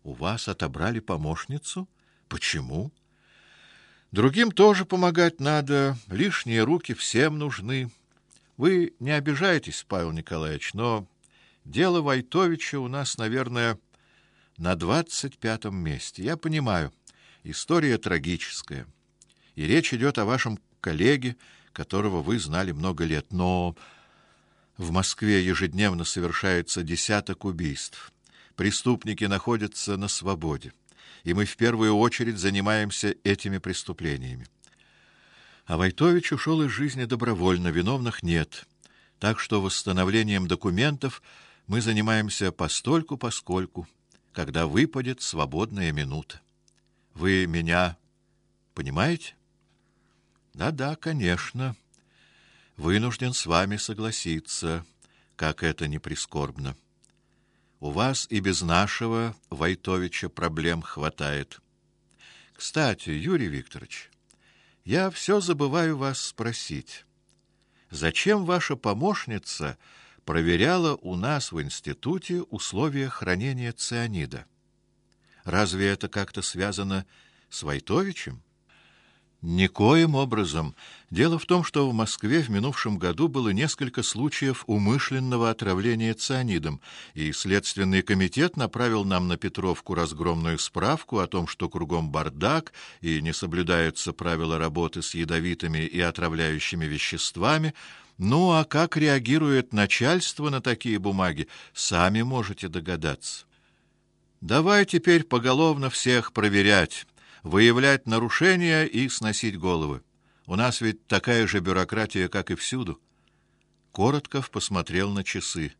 У вас отобрали помощницу? Почему? Другим тоже помогать надо, лишние руки всем нужны. Вы не обижайтесь, Павел Николаевич, но дело Войтовича у нас, наверное, на 25-м месте. Я понимаю, история трагическая. И речь идет о вашем коллеге, которого вы знали много лет, но в Москве ежедневно совершается десяток убийств. Преступники находятся на свободе, и мы в первую очередь занимаемся этими преступлениями. А Войтович ушел из жизни добровольно, виновных нет. Так что восстановлением документов мы занимаемся постольку-поскольку, когда выпадет свободная минута. Вы меня понимаете? Да-да, конечно. Вынужден с вами согласиться, как это ни прискорбно. У вас и без нашего Войтовича проблем хватает. Кстати, Юрий Викторович, я все забываю вас спросить. Зачем ваша помощница проверяла у нас в институте условия хранения цианида? Разве это как-то связано с Войтовичем? Никоим образом. Дело в том, что в Москве в минувшем году было несколько случаев умышленного отравления цианидом, и Следственный комитет направил нам на Петровку разгромную справку о том, что кругом бардак и не соблюдаются правила работы с ядовитыми и отравляющими веществами. Ну, а как реагирует начальство на такие бумаги, сами можете догадаться. Давай теперь поголовно всех проверять, выявлять нарушения и сносить головы. У нас ведь такая же бюрократия, как и всюду. Коротков посмотрел на часы.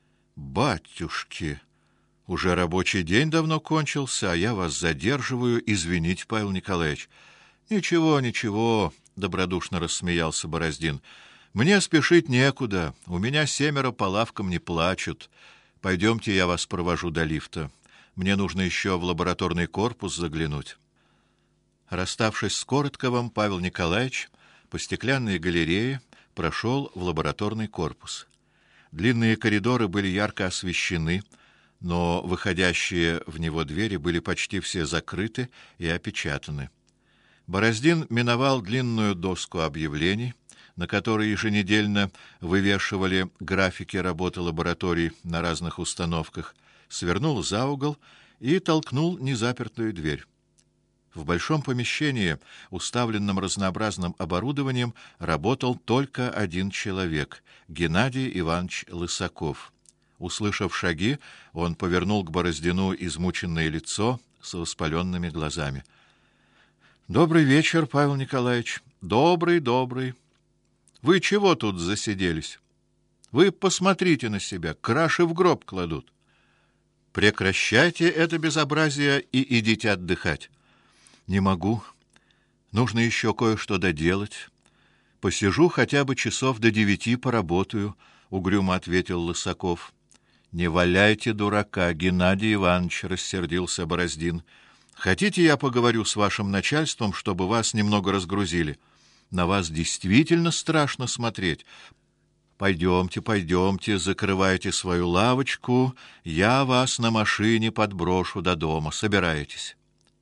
Батюшки, уже рабочий день давно кончился, а я вас задерживаю. Извините, Павел Николаевич. Ничего, ничего, добродушно рассмеялся Бороздин. Мне спешить некуда. У меня 7 по лавкам не плачут. Пойдемте, я вас провожу до лифта. Мне нужно еще в лабораторный корпус заглянуть. Расставшись с Коротковым, Павел Николаевич по стеклянной галерее прошел в лабораторный корпус. Длинные коридоры были ярко освещены, но выходящие в него двери были почти все закрыты и опечатаны. Бороздин миновал длинную доску объявлений, на которой еженедельно вывешивали графики работы лабораторий на разных установках, свернул за угол и толкнул незапертую дверь. В большом помещении, уставленном разнообразным оборудованием, работал только один человек — Геннадий Иванович Лысаков. Услышав шаги, он повернул к Бороздину измученное лицо с воспаленными глазами. Добрый вечер, Павел Николаевич. Добрый, добрый. Вы чего тут засиделись? Вы посмотрите на себя, краши в гроб кладут. Прекращайте это безобразие и идите отдыхать. Не могу. Нужно еще кое-что доделать. Посижу хотя бы часов до 9 поработаю, угрюмо ответил Лысаков. Не валяйте дурака, Геннадий Иванович, рассердился Бороздин. Хотите, я поговорю с вашим начальством, чтобы вас немного разгрузили? На вас действительно страшно смотреть. Пойдемте, пойдемте, закрывайте свою лавочку, я вас на машине подброшу до дома. Собирайтесь.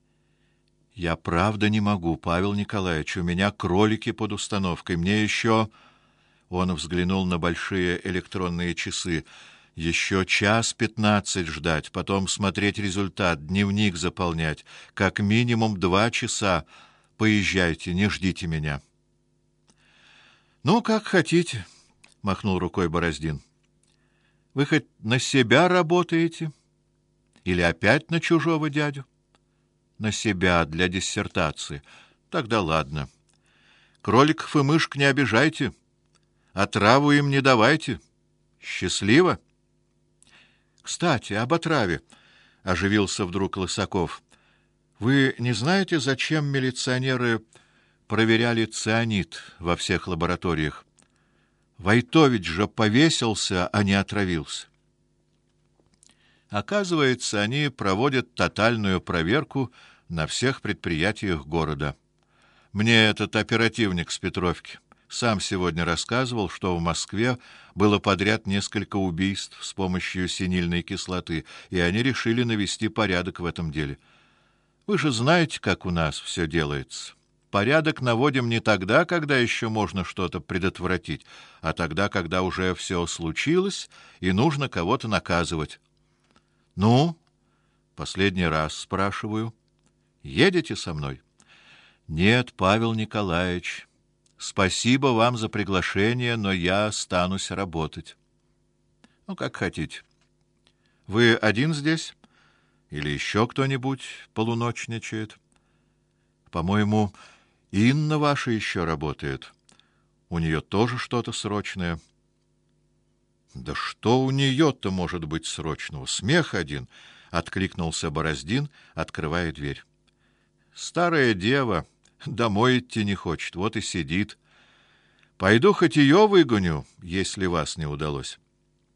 Я правда не могу, Павел Николаевич, у меня кролики под установкой. Мне еще... Он взглянул на большие электронные часы. Еще 1:15 ждать, потом смотреть результат, дневник заполнять. Как минимум 2 часа. Поезжайте, не ждите меня. Ну, как хотите, махнул рукой Бороздин. Вы хоть на себя работаете? Или опять на чужого дядю? На себя, для диссертации. Тогда ладно. Кроликов и мышек не обижайте. Отраву им не давайте. Счастливо. Кстати, об отраве, оживился вдруг Лысаков. Вы не знаете, зачем милиционеры проверяли цианид во всех лабораториях? Войтович же повесился, а не отравился. Оказывается, они проводят тотальную проверку на всех предприятиях города. Мне этот оперативник с Петровки Сам сегодня рассказывал, что в Москве было подряд несколько убийств с помощью синильной кислоты, и они решили навести порядок в этом деле. Вы же знаете, как у нас все делается. Порядок наводим не тогда, когда еще можно что-то предотвратить, а тогда, когда уже все случилось и нужно кого-то наказывать. Ну, последний раз спрашиваю. Едете со мной? Нет, Павел Николаевич. Спасибо вам за приглашение, но я останусь работать. Ну, как хотите. Вы один здесь? Или еще кто-нибудь полуночничает? По-моему, Инна ваша еще работает. У нее тоже что-то срочное. Да что у нее-то может быть срочного? Смех один, откликнулся Бороздин, открывая дверь. Старая дева, домой идти не хочет, вот и сидит. Пойду хоть ее выгоню, если вас не удалось.